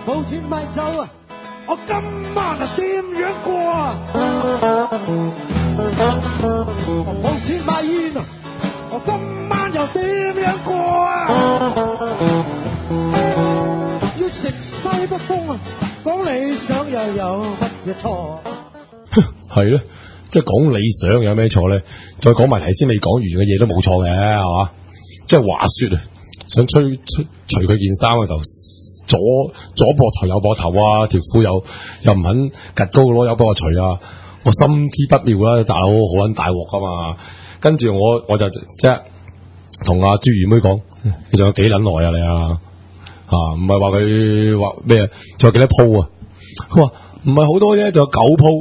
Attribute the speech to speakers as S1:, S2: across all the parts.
S1: 冇錢買酒啊！我今晚啊點樣過啊？冇錢買煙啊！我今晚又點樣過啊？要食西北風啊！講理想又有乜嘢錯？
S2: 係咧，即係講理想有咩錯咧？再講埋頭先未講完嘅嘢都冇錯嘅，係嘛？即係話說啊，想除佢件衫嘅時候，左膊頭右膊頭啊，條褲又唔肯趌高攞，有幫我除啊！我心知不妙啦，大佬好撚大鑊噶嘛！跟住我就即係同阿朱二妹講，你仲有幾撚耐啊你啊？唔係話佢話咩啊？仲有幾多鋪啊？佢話唔係好多啫，仲有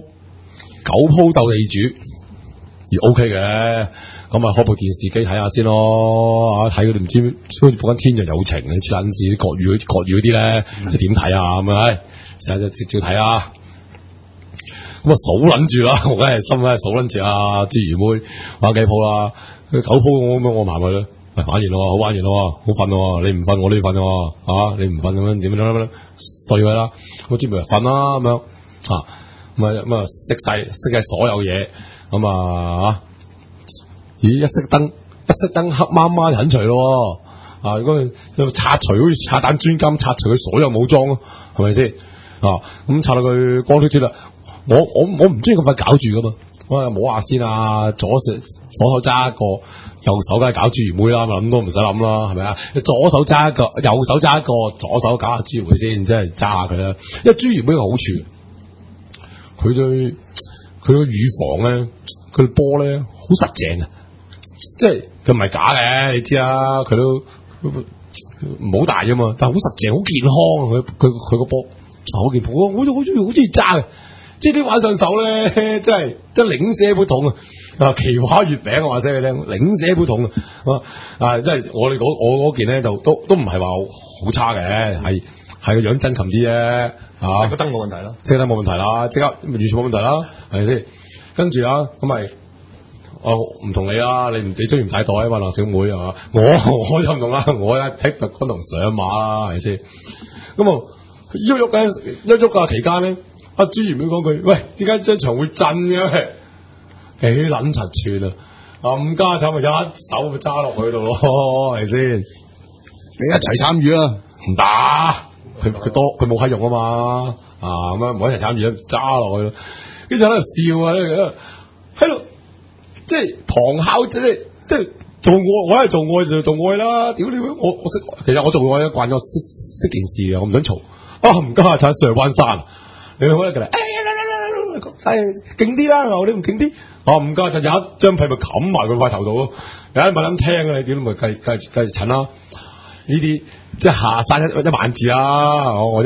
S2: 9鋪鬥地主，而 OK 嘅。咁啊，開部電視機睇下先咯，睇佢哋唔知好似播緊《天若有情》你似撚似啲國語嗰啲咧，即係點睇啊？咁啊，成日就照睇啊！咁啊，數撚住啦，我梗係心咧數撚住啊！朱魚妹玩幾鋪啦，9鋪我埋佢啦，玩完咯，好玩完咯，好瞓咯，你唔瞓我都要瞓喎，你唔瞓咁樣點樣碎佢啦，我專門瞓啦咁樣咁啊熄晒所有嘢咁啊！咦，一熄燈黑麻麻隱除咯，如果佢拆除好似拆彈專家拆除佢所有武裝咯，係咪先？咁拆到佢光脫脫啦！我唔中意咁快搞住噶嘛，我又摸下先啊！左手揸一個，右手梗係搞朱魚妹啦，諗都唔使諗啦，係咪啊？左手揸一個，右手揸一個，左手搞下朱魚妹先，即係揸下佢啦。因為朱魚妹嘅好處，佢對佢個乳房咧，佢個波咧好實淨啊！即係佢唔係假嘅，你知啊，佢都唔好大啫嘛，但係好實淨，好健康。佢個波好健康，我好中意揸嘅。即係啲玩上手咧，真係領寫杯桶啊！奇華月餅我話聲你聽，領寫杯桶即係我嗰件咧就都唔係話好差嘅，係個樣真琴啲啫。
S3: 熄個燈冇問題啦，
S2: 熄燈冇問題啦，即刻完全冇問題啦，係咪先？跟住咁咪。唔同你啦，你中意唔帶袋啊嘛，嗱小妹係嘛，我就唔同啦，我一踢特軍同上馬啦，係咪先？咁啊，喐噶期間咧，阿朱元妹講句，喂，點解張場會震嘅？幾撚柒串啊！冚家鏟咪一手咪揸落去度咯，係咪先？
S3: 你一齊參與啦，
S2: 唔打，佢冇閪用啊嘛，咁樣唔好一齊參與，揸落去咯。跟住喺度笑啊，喺度。即係旁敲，即係做愛，我係做愛就做愛啦。屌你我識，其實我做愛慣咗識件事嘅，我唔想嘈。唔家產上灣山，你好咧，佢嚟，勁啲啦，你唔勁啲。唔家產有一張被咪冚埋佢塊頭度咯，有一咪撚聽啊！你屌咪繼續襯啦。呢啲即係下山一萬字啦，我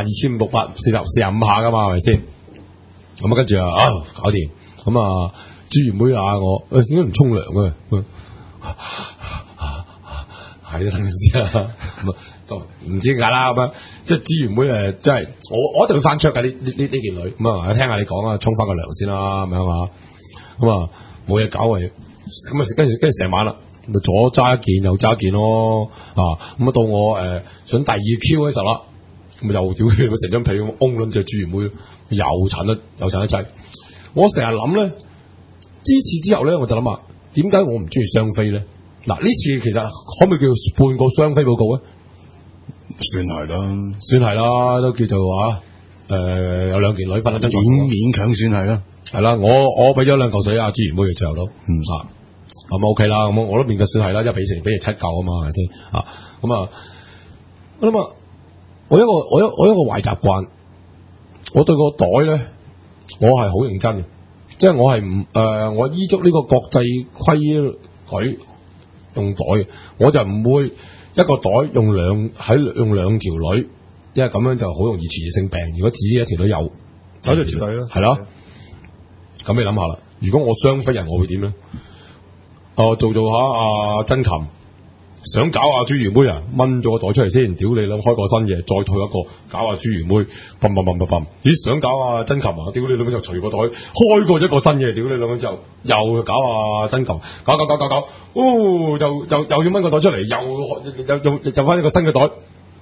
S2: 1264545下噶嘛，係咪先？咁跟住搞掂咁朱元妹我點解唔沖涼嘅？係都等陣先啦，都唔知點解啦咁樣。即係朱元妹真係我一定要翻出嘅呢件女咁聽下你講啊，沖翻個涼先啦咁樣啊。咁冇嘢搞嘅，咁跟住成晚啦，咪左揸一件右揸一件咯咁到我想第2 Q 嘅時候啦，咁又屌佢成張被咁擁撚住朱元妹，又鏟一劑。我成日諗咧。之次之後咧，我就諗下點解我唔中意雙飛咧？嗱，呢次其實可唔可以叫半個雙飛報告咧？
S3: 算係啦，
S2: 都叫做有2件女瞓喺張床，
S3: 勉強算係啦。
S2: 係啦，我俾咗2嚿水朱元妹嘅最後都咁 OK 啦，咁我都勉強算係啦，1比4比7嚿啊嘛，係咪先？我諗我一個壞習慣，我對個袋咧，我係好認真嘅。即係我係我依足呢個國際規矩用袋嘅，我就唔會一個袋用2條女，因為咁樣就好容易傳染性病。如果自己一條女有，
S3: 就絕對啦，
S2: 係啦。咁你諗下啦，如果我雙飛人，我會點咧？做下真琴，想搞朱元妹掹咗個袋出嚟先，屌你諗開個新嘢，再退一個搞朱元妹，砰！咦，想搞真琴屌你諗就除個袋，開過一個新嘢，屌你諗就又搞真琴，搞，又要掹個袋出嚟，又翻一個新嘅袋，咁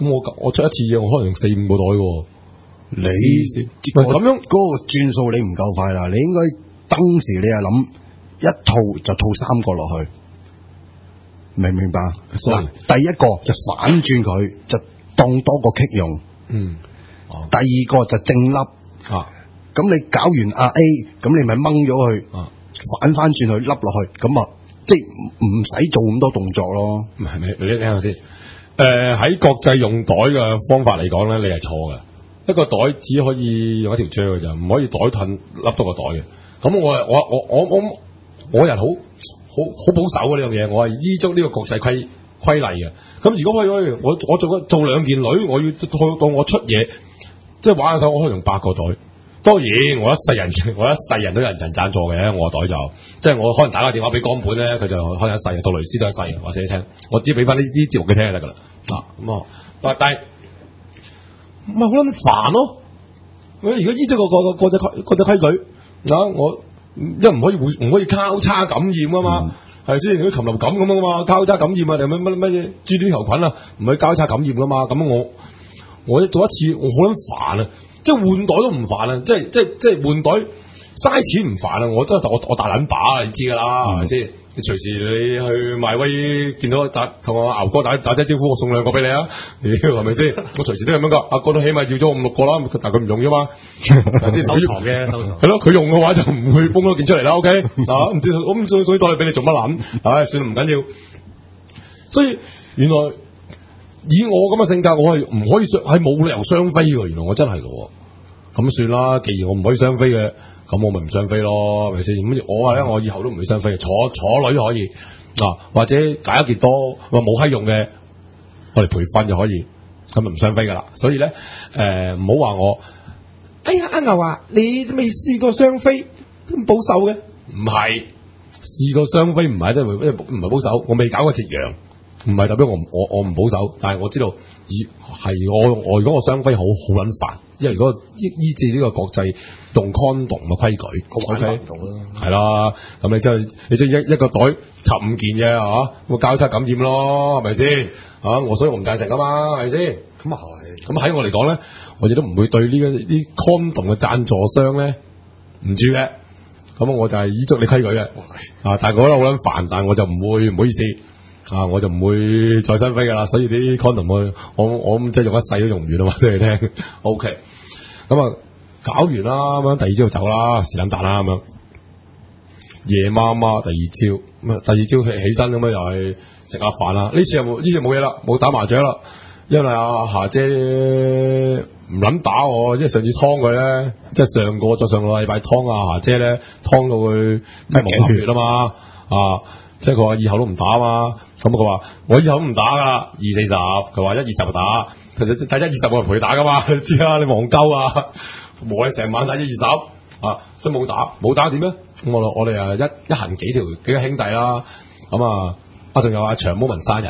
S2: 咁我出一次嘢，我可能用4-5個袋喎。
S3: 你
S2: 咁樣
S3: 嗰個轉數你唔夠快啦，你應該當時你係諗一套就套3個落去，明唔明白？嗱，第一個就反轉佢，就當多個棘用。第二個就正粒。咁你搞完阿 A，咁你咪掹咗佢，反翻轉去笠落去，咁啊，即係唔使做咁多動作咯。
S2: 唔係你聽下先。喺國際用袋嘅方法嚟講咧，你係錯嘅。一個袋只可以用一條啫嘅咋，唔可以袋褪笠多個袋嘅。咁我人好保守嘅呢樣嘢，我係依足呢個國際規例嘅。咁如果我做2件女，我要到我出嘢，即係玩下手，我可以用8個袋。當然，我一世人都有人贊助嘅，我個袋就即係我可能打個電話俾江本咧，佢就可能一世，杜蕾斯都一世，話俾你聽，我只俾翻呢啲節目佢聽就得噶啦。但係唔係好撚煩咯。我如果依咗個國際規矩，我唔可以交叉感染啊嘛，係先？如果禽流感咁啊嘛，交叉感染啊，定乜嘢豬啲球菌啊，唔可以交叉感染噶嘛。咁我做一次，我好撚煩啊！即係換袋都唔煩啊！即係換袋嘥錢唔煩啊！我大撚把啊！你知噶啦，係咪先？你隨時你去賣威見到同我牛哥打聲招呼，我送2個俾你啊！係咪先？我隨時都係咁樣噶，阿哥都起碼要咗5-6個啦，但係佢唔用啫嘛，係先？收藏嘅，係咯，佢用嘅話就唔會崩多件出嚟啦。OK，唔知我唔送袋嚟俾你做乜撚？唉，算啦，唔緊要。所以原來。以我咁嘅性格，我係唔可以係冇理由雙飛嘅。原來我真係嘅，咁算啦。既然我唔可以雙飛嘅，咁我咪唔雙飛咯，係咪先？咁我話咧，我以後都唔會雙飛嘅，坐女可以或者解一件多話冇閪用嘅，我哋培訓就可以，咁咪唔雙飛噶啦。所以咧，唔好話我，哎呀阿牛啊，你都未試過雙飛，咁保守嘅？唔係試過雙飛，唔係都唔係保守，我未搞過隻羊。唔係代表我唔保守，但係我知道我如果我雙飛好撚煩，因為如果依照呢個國際用 condom 嘅規矩，OK 係啦，咁你即係一個袋插5件嘅嚇，咁交叉感染咯，係咪先？所以我唔贊成啊嘛，係咪先？
S3: 咁啊係。
S2: 咁喺我嚟講咧，我亦都唔會對呢啲 condom 嘅贊助商咧唔住嘅。咁我就係依足你規矩嘅。但係我覺得好撚煩，但係我就唔好意思。我就唔會再雙飛噶啦，所以啲 condom 我即係用一世都用唔完啊嘛，先嚟聽。OK，咁搞完啦，咁樣第2朝就走啦，是撚蛋啦咁樣。夜媽媽第二朝起身咁樣又係食下飯啦。呢次冇嘢啦，冇打麻雀啦，因為阿霞姐唔撚打我，即係上次劏佢咧，即係上個禮拜劏阿霞姐咧，劏到佢冇流血啊嘛，即係佢話以後都唔打啊嘛，咁佢話我以後都唔打噶啦，2-40，佢話1-20就打，其實第1-20冇人陪佢打噶嘛，你知啦，你戇鳩啊，冇係成晚打1-20，所以冇打點咧？咁我哋一行幾個兄弟啦，咁仲有阿長毛文生日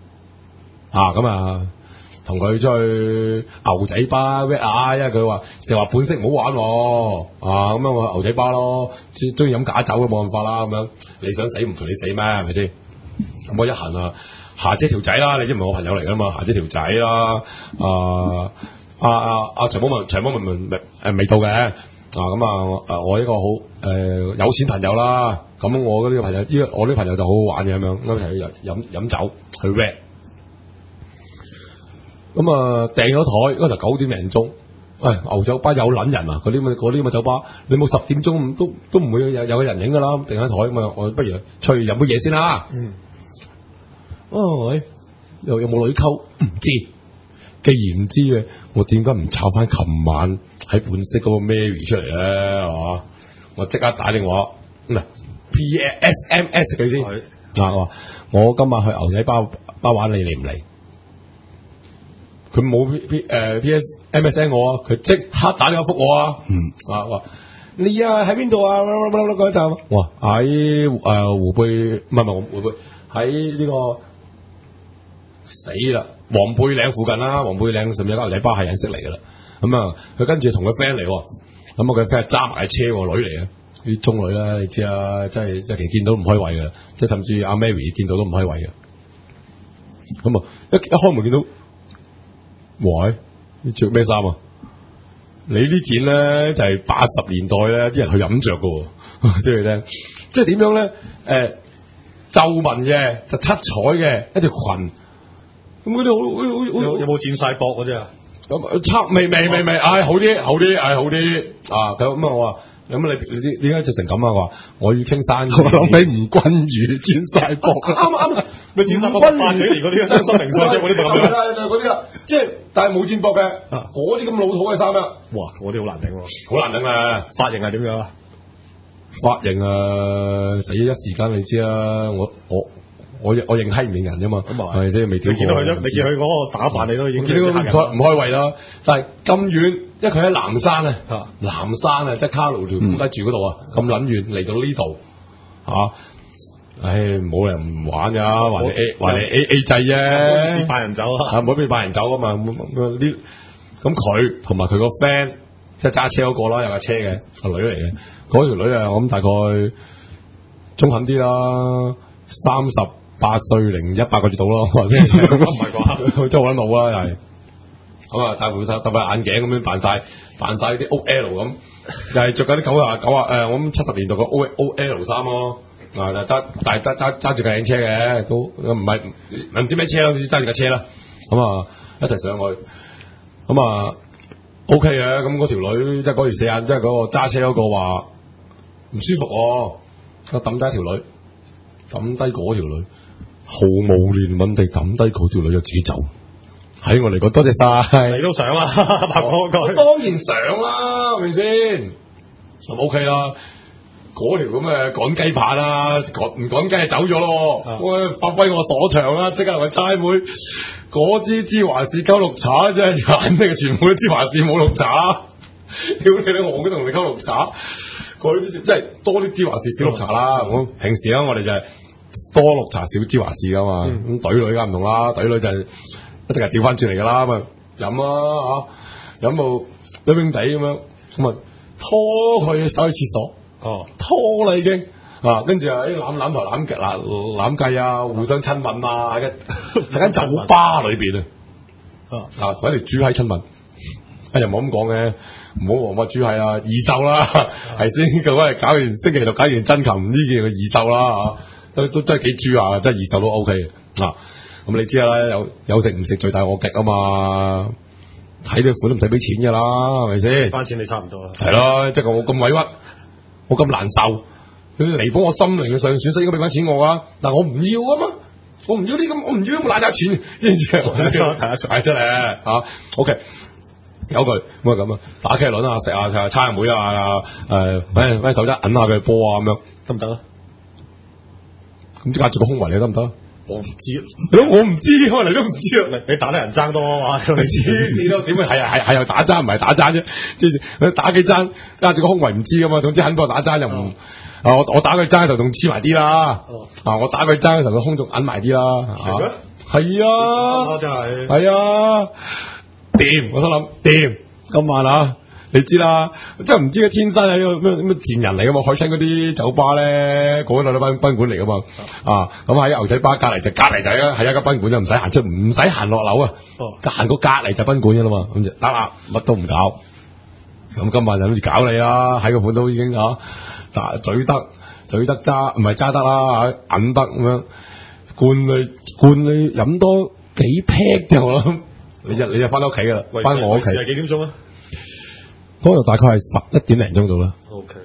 S2: 同佢出去牛仔巴 w 因為佢話成日話本色唔好玩咁樣我牛仔巴咯，中意飲假酒嘅冇辦法啦咁樣，你想死唔陪你死咩？係咪先？咁我一行霞姐條仔啦，你知唔係我朋友嚟噶嘛？霞姐條仔啦，長毛文未到嘅，我一個好有錢朋友啦，咁我呢個朋友我啲朋友就好好玩嘅咁樣，一齊飲酒去 rap。咁訂咗台嗰時9點零鐘，牛酒吧有撚人啊！嗰啲咁嘅酒吧，你冇10點鐘都唔會有個人影噶啦。訂咗台咁啊，我不如出去飲杯嘢先啦。喂，又有冇女溝？唔知。既然唔知嘅，我點解唔抄翻琴晚喺本色嗰個 Mary 出嚟咧？係嘛？我即刻打電話，唔係 PSMS 佢先。我今晚去牛仔巴玩，你嚟唔嚟？佢冇 MSN 我啊，佢即刻打電話覆我啊。話你喺邊度啊？嗰一站，哇喺湖貝，唔係湖貝，喺呢個死啦，黃貝嶺附近啦，黃貝嶺上面有間牛仔巴係人識嚟噶啦。佢跟住同佢 friend 嚟，咁佢 friend 揸埋車女嚟啊，啲中女啦，你知啊，真係一期見到唔開胃噶，即係甚至阿 Mary 見到都唔開胃嘅。一開門見到。 喂，你着咩衫啊？你呢件咧就係80年代咧啲人去飲着噶，知你聽。即係點樣咧？皺紋嘅，就七彩嘅一條裙，咁嗰啲好
S4: 有冇轉晒膊嗰啲啊？
S2: 咁差未，好啲，好啲啊！咁啊，我話咁你點解着成咁啊？我話我要傾生意。
S3: 我諗起吳君如轉晒膊，
S2: 啱，
S4: 咪轉晒膊8幾年嗰啲真心名相嗰啲咁樣。
S2: 嗰啲啊，即係但係冇轉膊嘅，嗰啲咁老土嘅衫啊！
S4: 哇，嗰啲好難頂喎，
S2: 好難頂啊！
S4: 髮型係點樣啊？
S2: 髮型啊，死一時間你知啦，我認閪唔認人啫嘛，係咪先？未屌過。
S4: 你見到佢嗰個打扮，你都已經
S2: 見到佢唔開胃啦。但係咁遠，因為佢喺南山啊，南山啊，即係卡路條古街住嗰度啊，咁撚遠嚟到呢度嚇。唉，冇人唔玩噶，話你 A 制啫，
S4: 拜人走啊，
S2: 唔好俾拜人走啊嘛。咁佢同埋佢個 friend 即係揸車嗰個啦，有架車嘅個女嚟嘅，嗰條女啊，我諗大概中肯啲啦，38歲零100個月到咯，或者唔係啩？真係好撚老啦，又係咁啊，戴副眼鏡咁樣扮晒啲 OL 咁，又係着緊啲90我諗70年代個 OL 衫咯。但係得揸住架靚車嘅，都唔知咩車啦，揸住架車啦，咁啊一齊上去，咁啊 OK 嘅，咁嗰條女即係嗰條四眼，即係嗰個揸車嗰個話唔舒服，我抌低條女，抌低嗰條女，毫無憐憫地抌低嗰條女就自己走，喺我嚟講多謝晒，
S4: 你都想啊，拍嗰個
S2: 當然想啦，係咪先？咁 OK 啦。嗰條咁嘅趕雞棒啦，唔趕雞就走咗咯。我發揮我所長啦，即刻同佢猜妹嗰支芝華士溝綠茶，真係肯定全部都芝華士冇綠茶。屌你啦，我都同你溝綠茶，佢即係多啲芝華士少綠茶啦。咁平時咧我哋就係多綠茶少芝華士噶嘛。咁隊女梗唔同啦，隊女就係一定係調翻轉嚟噶啦。咁啊飲啊嚇，飲到冰冰地咁樣，咁啊拖佢手去廁所。拖啦已經啊，跟住啊啲攬頭攬計啊，互相親吻啊，喺間酒吧裏邊啊，喺條豬閪親吻，又唔好咁講嘅，唔好話乜豬閪啊，二手啦，係先咁啊，搞完星期六搞完真琴呢件嘅二手啦，都真係幾豬啊，真係二手都 OK 嘅啊，咁你知啦，有食唔食罪大惡極啊嘛，睇呢款都唔使俾錢噶啦，係咪先？
S4: 翻錢你差唔多啦，
S2: 係咯，即係我咁委屈。我咁難受，佢彌補我心靈嘅上損失，應該俾翻錢我啊！但我唔要啊嘛，我唔要呢咁，我唔要咁爛渣錢，知唔知啊？係真係嚇 ，OK， 有句咁啊咁啊，打茄輪啊，食下餐妹啊，揾手踭揞下佢波啊咁樣，得唔得啊？咁隔住個胸圍你得唔得？
S4: 我唔知，
S2: 我唔知，可能你都唔知啊！
S4: 你打得人爭多啊嘛，你
S2: 黐線咯，點會係又打爭唔係打爭啫？即係打幾爭，加住個胸圍唔知噶嘛。總之肯幫我打爭又唔我打佢爭頭仲黐埋啲啦。我打佢爭頭個胸仲揞埋啲啦。係啊，
S4: 真係
S2: 係啊，掂！我心諗掂，今晚啊！你知啦，即係唔知佢天生係個咩賤人嚟噶嘛？海親嗰啲酒吧咧，嗰度都賓館嚟噶嘛？咁喺牛仔巴隔離就係一間賓館，就唔使行出，唔使行落樓啊！行過隔離就賓館噶啦嘛，咁就得啦，乜都唔搞。咁今晚就諗住搞你啦，喺個盤都已經嘴得揸，唔係揸得啦，揞得咁樣，灌你飲多幾 pack 啫，我諗你就翻到屋企噶啦，翻我屋企
S4: 係幾點鐘啊？
S2: 嗰度大概係11點零鐘到啦。
S4: OK，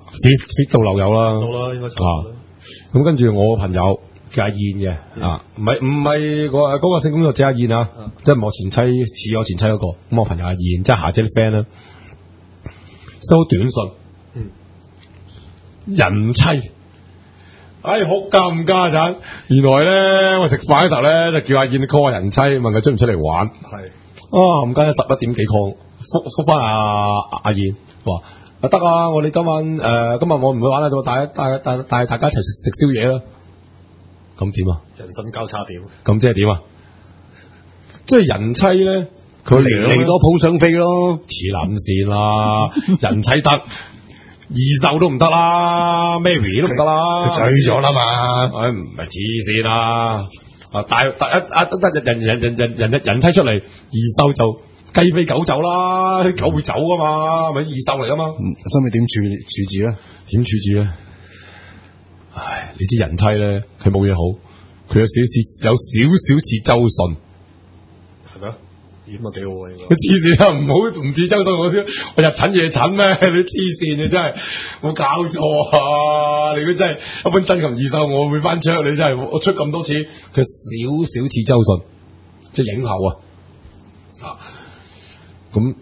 S2: fit 到漏油啦。
S4: 到啦，應該差唔多。
S2: 咁跟住我個朋友叫阿燕嘅，唔係嗰個性工作者阿燕啊，即係我前妻似我前妻嗰個。咁我朋友阿燕，即係霞姐啲 friend 啦，收短信，人妻，好尷尬咋？原來咧我食飯嗰時候咧就叫阿燕 call 人妻，問佢出唔出嚟玩。係。唔該，11點幾 call。覆翻阿燕話得啊！我哋今晚我唔會玩啦，就帶大家一齊食宵夜啦。咁點啊？
S4: 人生交叉點。咁
S2: 即係點啊？即係人妻咧，佢
S3: 嚟多鋪上飛咯，
S2: 黐撚線啦！人妻得二手都唔得啦，Mary 都唔得啦，
S3: 佢醉咗啦嘛。
S2: 唔係黐線啦！ 大人妻出嚟，二獸就雞飛狗走啦，啲狗會走噶嘛，咪二獸嚟噶嘛。
S3: 心尾點處置咧？
S2: 點處置咧？唉，你知人妻咧，佢冇嘢好，佢有少少似周迅，
S4: 係咪啊？演得幾好啊！
S2: 佢黐線啊！唔好唔似周迅我日診夜診咩？你黐線啊！真係冇搞錯啊！你如果真係一般真琴二獸，我會翻桌。你真係我出咁多次，佢少似周迅，即係影后啊！咁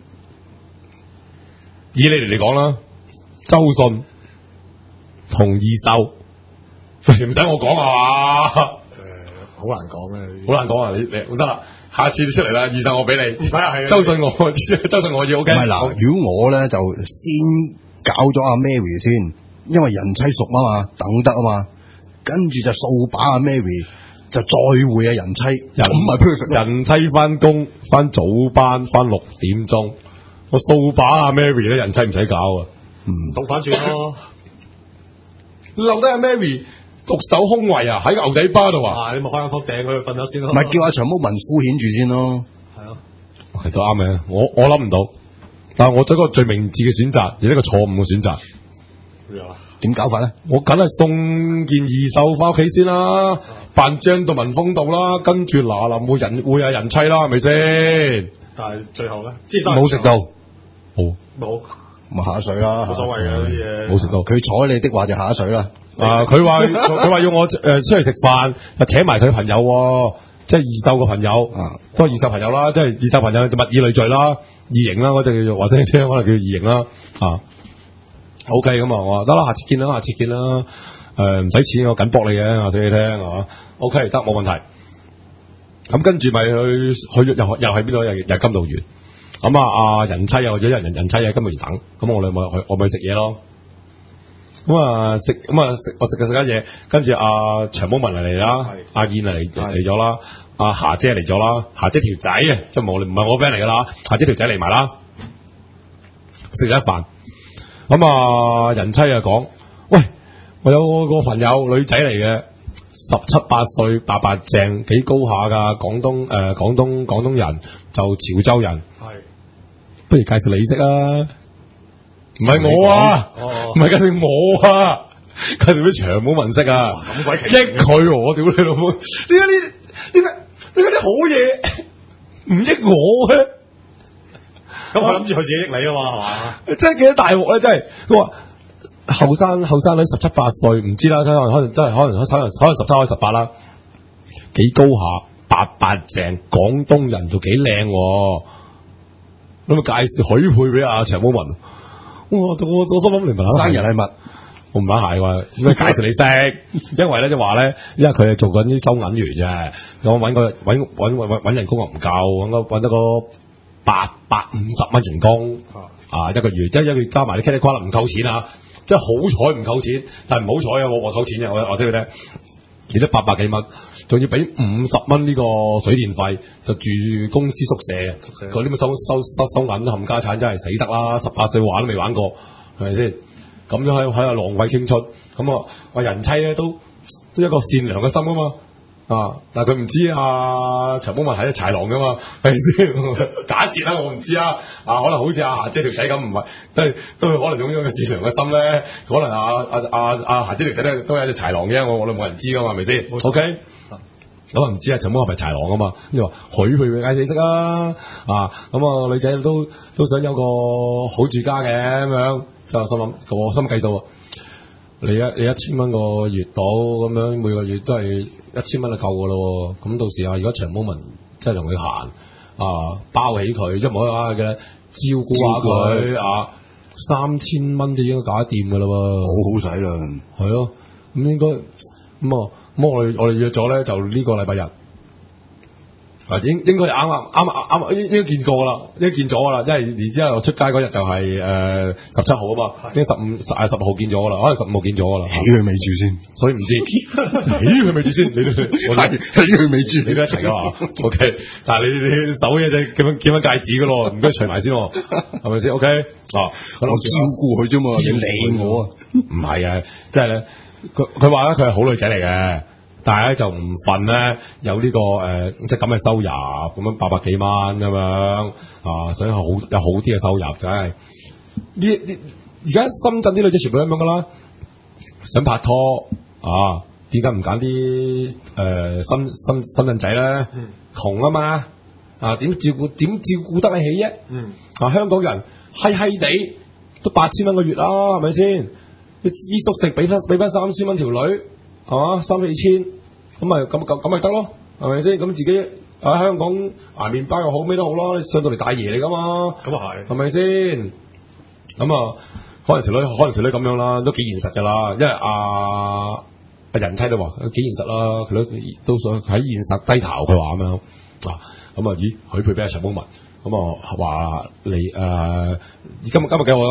S2: 以你嚟講啦，周迅同二獸，唔使我講啊嘛。
S4: 好難講嘅，
S2: 好難講啊！你得啦。下次你出嚟啦，二獸我俾你，
S4: 唔使係
S2: 周迅我要 OK。
S3: 唔係嗱，如果我咧就先搞咗阿 Mary 先，因為人妻熟啊嘛，等得啊嘛，跟住就掃把阿 Mary，就再會阿人妻，咁咪 perfect。
S2: 人妻翻工翻早班翻6點鐘，我掃把阿 Mary 咧，人妻唔使搞啊，
S4: 倒反轉咯，
S2: 留低阿 Mary。獨守空位啊！喺個牛仔巴度啊！
S4: 你咪開間房掟佢瞓咗先咯。
S3: 唔係叫阿長毛文敷衍住先咯。
S4: 係咯，
S2: 係都啱嘅。我諗唔到，但係我做一個最明智嘅選擇，而呢個錯誤嘅選擇。
S3: 點搞法咧？
S2: 我梗係送件二獸翻屋企先啦，扮張到文峰度啦，跟住嗱臨會有人妻啦，係咪先？
S4: 但係最後咧，即係
S3: 冇食到，
S4: 冇
S3: 咪下水啦，
S4: 冇所謂嘅啲嘢。
S2: 冇食到，
S3: 佢睬你的話就下水啦。
S2: 佢話要我出嚟食飯，就請埋佢朋友，即係二獸嘅朋友，都係二獸朋友啦，即係二獸朋友物以類聚啦，異形啦，嗰隻叫做話聲聽，可能叫異形啦。OK 咁啊，我話得啦，下次見啦，唔使錢，我緊搏你嘅，話俾你聽係嘛 ？OK 得冇問題。咁跟住咪去又係邊度？又係金道園。咁阿人妻又或者人妻喺金道園等，咁我哋咪食嘢咯。我食緊嘢，跟住阿長毛文嚟啦，阿燕嚟咗啦，阿霞姐嚟咗啦，霞姐條仔啊，即係唔係我 friend 嚟噶啦，霞姐條仔嚟埋啦，食咗一飯。咁人妻又講，喂，我有個朋友女仔嚟嘅，17、18歲，白白淨，幾高下噶，廣東人，就潮州人，不如介紹你識啊？唔係我啊，唔係介紹我啊，介紹啲長毛文識啊，
S4: 咁鬼奇，
S2: 益佢我屌你老母，點解啲好嘢唔益我咧？
S4: 咁我諗住佢自己益你啊嘛，係嘛？
S2: 真係幾多大鑊咧！真係，佢話後生女17、18歲，唔知啦，可能17可能18啦，幾高下，白白淨，廣東人就幾靚，咁啊介紹許配俾阿長毛文。我心諗你問
S3: 生日禮物，
S2: 我唔係鞋喎，介紹你識，因為咧就話咧，因為佢係做緊啲收銀員嘅，我搵人工又唔夠，搵得個850蚊人工一個月，一個月加埋啲 credit card 唔夠錢啊，即係好彩唔夠錢，但係唔好彩啊，我夠錢嘅，我話俾你聽，而家800幾蚊，仲要俾50蚊呢個水電費，就住公司宿舍，嗰啲咁收銀冚家產真係死得啦！18歲玩都未玩過，係咪先？咁樣喺度浪費青春，咁我人妻咧都一個善良嘅心啊嘛。但係佢唔知長毛文係一豺狼噶嘛，係咪先？假設啦，我唔知啊，可能好似阿霞姐條仔咁，唔係都可能擁有個善良嘅心咧，可能阿霞姐條仔咧都係一隻豺狼嘅，我哋冇人知噶嘛，係咪先 ？OK，咁唔知長毛係咪豺狼啊嘛？你話許佢介紹你識啊，咁女仔都想有個好住家嘅咁樣，就心諗個心計數。你1000蚊個月到咁樣，每個月都係1000蚊就夠噶咯。咁到時如果長毛文真係同佢行包起佢，即係唔可以話嘅照顧下佢3000蚊就應該搞得掂噶啦喎，
S3: 好使啦。
S2: 係咯，咁應該咁我哋約咗咧，就呢個禮拜日。應該啱，應該見過啦，應該見咗噶啦，因為然之後我出街嗰日就係17號啊嘛，應該10號見咗噶啦，可能15號見咗噶啦。
S3: 起佢未住先，
S2: 所以唔知起佢未住先，你都起
S3: 佢未住，
S2: 你都一齊噶嘛 ？OK， 但係你手嘢就幾蚊戒指噶咯，唔該除埋先，係咪先 ？OK，
S3: 我照顧佢啫嘛，你理我啊？
S2: 唔係啊，即係咧，佢話咧佢係好女仔嚟嘅。 但係咧就唔份咧有呢、個即係咁嘅收入咁樣800幾蚊咁樣啊，所以有好啲嘅收入就係呢而家深圳啲女仔全部都咁樣噶啦，想拍拖啊，點解唔揀啲深圳仔咧？窮啊嘛，啊點照顧得你起啫？啊香港人閪地都8000蚊個月啦，係咪先？衣宿食俾翻3000蚊條女，係嘛3-4千，咁咪得咯，係咪先？咁自己喺香港捱麵包又好咩都好啦，你上到嚟大爺嚟噶嘛？
S4: 咁啊係，
S2: 係咪先？咁啊，可能條女咁樣啦，都幾現實噶啦，因為阿人妻都話幾現實啦，佢都想喺現實低頭，佢話咁樣啊，咁啊咦許配俾阿陳寶文。咁啊話你今日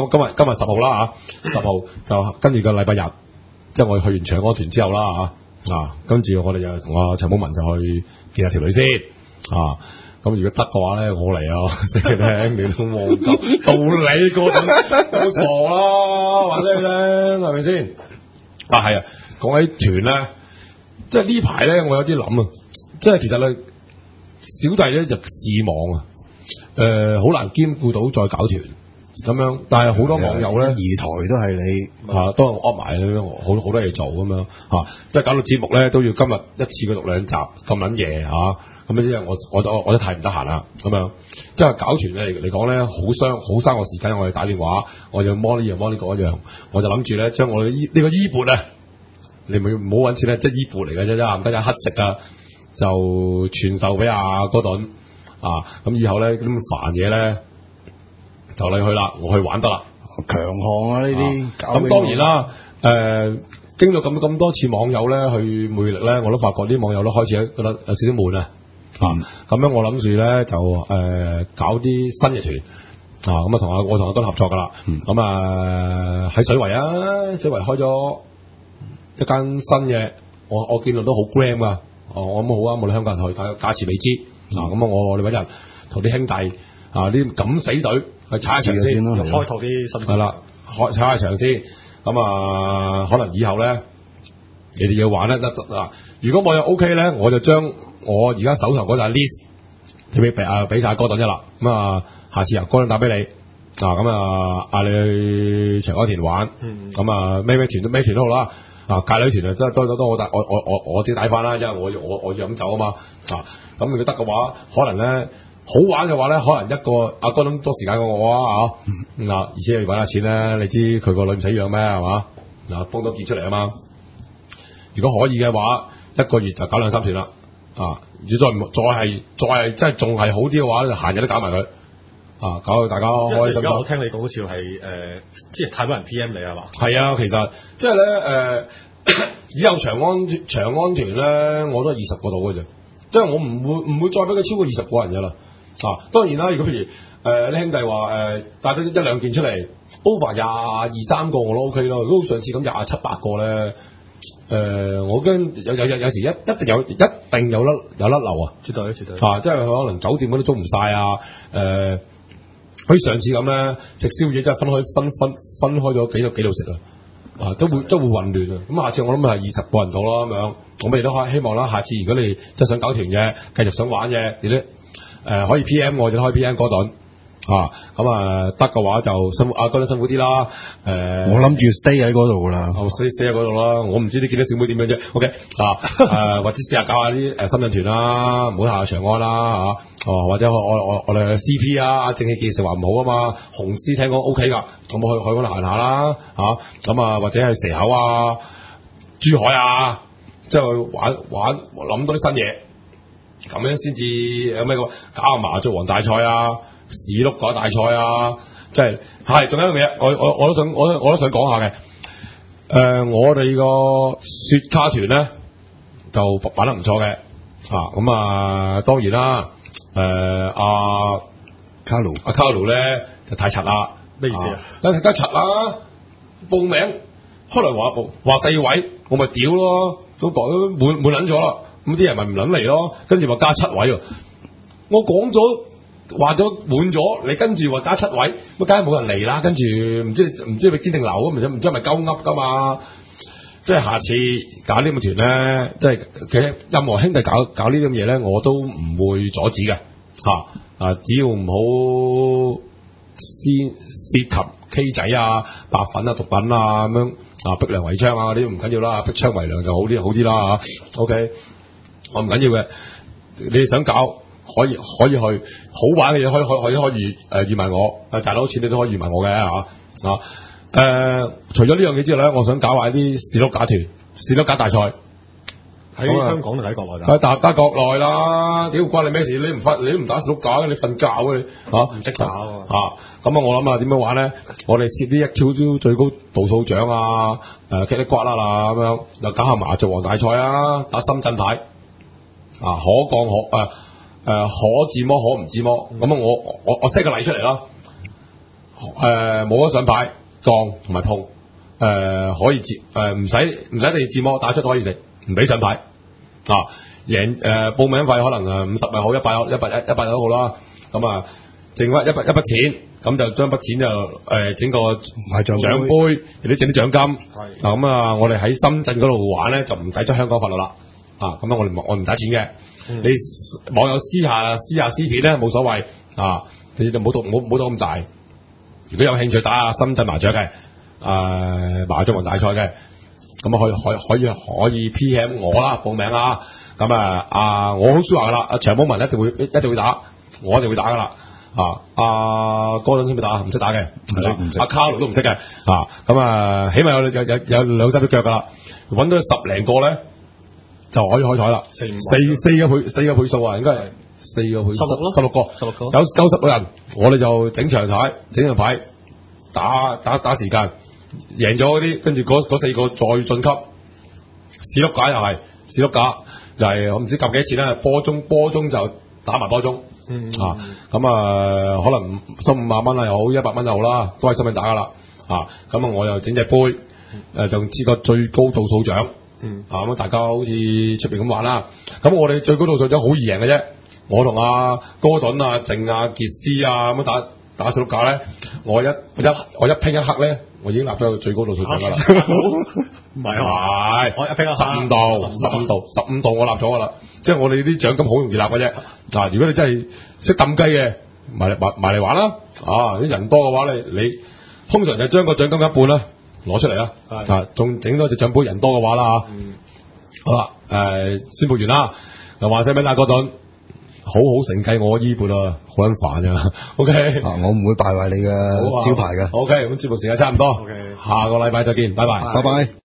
S2: 10號啦嚇，10號就跟住個禮拜日，即係我哋去完長安團之後啦嚇，跟住我哋就同阿陳寶文就去見下條女先啊。咁如果得嘅話咧，我嚟啊，死聽你都望夠道理嗰種好傻啦，話俾你聽係咪先？啊係啊，講起團咧，即係呢排咧，我有啲諗啊，即係其實咧，小弟咧就事忙啊。好難兼顧到再搞團咁樣，但係好多網友咧，
S3: 二台都係你
S2: 都係噏埋咁樣，好多嘢做咁樣即係搞到節目咧都要今日一次過錄2集咁撚夜咁即係我都太唔得閒啦咁樣，即係搞團嚟講咧，好嘥我時間，我哋打電話，我就摸呢樣摸呢個一樣，我就諗住咧將我呢個衣缽啊，你唔好揾錢咧，即係衣缽嚟嘅啫，唔得有乞食啊，就傳授俾阿哥頓。咁以後咧啲咁煩嘢咧就你去啦，我去玩得啦，
S3: 強項啊呢啲。
S2: 咁當然啦，經過咁多次網友咧去魅力咧，我都發覺啲網友都開始覺得有少少悶啊。咁樣我諗住咧就搞啲新嘅團咁啊我同阿敦合作噶啦。咁喺水圍水圍開咗一間新嘅，我見到都好 grand 噶。我諗好啊，我哋香港人去睇，價錢未知。咁我哋揾日同啲兄弟啲敢死隊去踩下場先，
S4: 開拓啲新
S2: 係啦，踩下場先。咁可能以後咧，你哋要玩咧得嗱。如果我又 OK 咧，我就將我而家手頭嗰隻 list 俾晒哥頓一啦。咁下次由哥頓打俾你咁嗌你去長安田玩。咁咩團都好啦。界女團都我自己帶翻啦，因為我要飲酒啊嘛。咁如果得嘅話，可能咧好玩嘅話咧，可能一個阿哥都多時間過我而且要揾下錢咧，你知佢個女唔使養咩係嘛？幫到件出嚟啊嘛。如果可以嘅話，一個月就搞2-3團啦。如果再係即係仲係好啲嘅話，就閒日都搞埋佢。搞到大家開心。
S4: 而家我聽你講好似係即係太多人 PM 你係嘛？
S2: 係啊，其實即係咧以後長安團咧，我都係20個度嘅啫。即係我唔會再俾佢超過20個人嘅啦。當然啦，如果譬如啲兄弟話帶咗1-2件出嚟 ，over 22-23個我都 OK 咯。如果上次咁27-8個咧，我驚有時一定有甩漏啊！
S4: 絕對。
S2: 即係佢可能酒店嗰啲租唔晒好似上次咁咧，食宵夜真係分開咗幾度食都會混亂啊！咁下次我諗係20個人到啦咁樣，我哋都希望啦。下次如果你真係想搞團嘅，繼續想玩嘅，你都可以 PM 我，就開 PM 哥頓得嘅話就辛苦哥頓辛苦啲啦。
S3: 我諗住 stay 喺嗰度噶啦
S2: ，stay 喺嗰度啦。我唔知你見到小妹點樣啫。OK 或者試下搞下啲深圳團啦，唔好下長安啦或者我哋 CP 正氣健食話唔好啊嘛，紅絲聽講 OK 噶，咁我去嗰度行下啦或者係蛇口珠海即係去玩諗多啲新嘢，咁樣先至有咩搞下麻雀王大賽士碌嗰大賽即係仲有一樣嘢，我都想講下嘅。我哋個雪卡團咧就玩得唔錯嘅當然啦。
S3: 卡
S2: 魯咧就太柒啦，
S4: 咩意思
S2: 太柒啦！報名開嚟話4位，我咪屌咯，都講滿撚咗啦，咁啲人咪唔撚嚟咯，跟住話加7位喎，我講咗話咗滿咗，你跟住話加7位，咁梗係冇人嚟啦，跟住唔知係咪堅定流唔知係咪鳩噏噶嘛？ 即係下次搞呢咁嘅團咧，即係其實任何兄弟搞呢啲咁嘢咧，我都唔會阻止嘅嚇。只要唔好涉及 K 仔啊、白粉啊、毒品啊咁樣逼良為娼啊嗰啲唔緊要啦，逼娼為良就好啲啦嚇。OK， 我唔緊要嘅，你哋想搞可以去，好玩嘅嘢可以預埋我，賺到錢你都可以預埋我嘅嚇。除咗呢樣嘢之外咧，我想搞下啲士碌架團、士碌架大賽。
S4: 喺香港定喺國內㗎？
S2: 打國內啦，屌關你咩事？你都唔打士碌架嘅，你瞓覺嘅你
S4: 唔識打喎。
S2: 咁我諗啊，點樣玩咧？我哋設啲1Q 最高度數獎啊，茄哩瓜啦咁樣，又搞下麻雀王大賽啊，打深圳牌可降可自摸可唔自摸。咁我 set 個例出嚟啦。冇得上牌。降同埋碰，可以唔使一定要自摸，打出都可以食，唔俾上牌。贏報名費可能50又好，100都好啦。咁剩翻一筆錢，咁就將筆錢就整個
S3: 買獎
S2: 杯，亦都整啲獎金。咁我哋喺深圳嗰度玩咧，就唔使出香港法律啦。咁我唔打錢嘅。你網友私下私片咧冇所謂。你就唔好到咁大。如果有興趣打深圳麻雀嘅，麻雀王大賽嘅，咁可以 PM 我啦，報名啦。咁我好舒華噶啦，長毛文一定會打，我一定會打噶啦。哥頓識唔識打？唔識打嘅，唔識。卡路都唔識嘅。咁起碼有兩手一腳噶啦，揾到10零個咧就可以開台啦。四個倍數啊，應該係。4個倍16個有90個人，我哋就整場牌，整場牌打時間，贏咗嗰啲，跟住嗰4個再晉級。士碌架又係士碌架，又係我唔知夾幾多錢咧。波中就打埋波中。可能15萬蚊又好，100蚊又好啦，都係深圳打噶啦。咁我又整隻杯，就知個最高度數獎。咁大家好似出邊咁玩啦。咁我哋最高度數獎好易贏嘅啫。我同哥頓靜傑斯咁樣打士碌架咧，我一拼一刻咧，我已經立咗個最高度數獎噶啦。
S4: 唔係，我一拼一刻
S2: 15度我立咗噶啦。即係我哋啲獎金好容易立嘅啫。如果你真係識抌雞嘅，埋嚟玩啦。啲人多嘅話你通常就將個獎金一半啦攞出嚟啦。仲整多隻獎杯，人多嘅話啦。好啦，宣布完啦，又話聲俾大哥頓。好承繼我衣缽啊，好撚煩啊 ！OK，
S3: 我唔會敗壞你嘅招牌嘅。
S2: OK，咁節目時間差唔多，下個禮拜再見，拜拜，
S3: 拜拜。